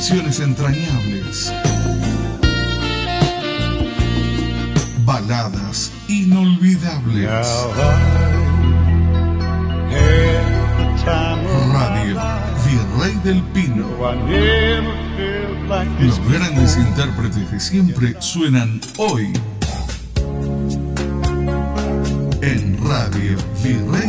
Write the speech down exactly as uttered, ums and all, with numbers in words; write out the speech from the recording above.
Canciones entrañables, baladas inolvidables. Radio Virrey del Pino. Los grandes intérpretes de siempre suenan hoy en Radio Virrey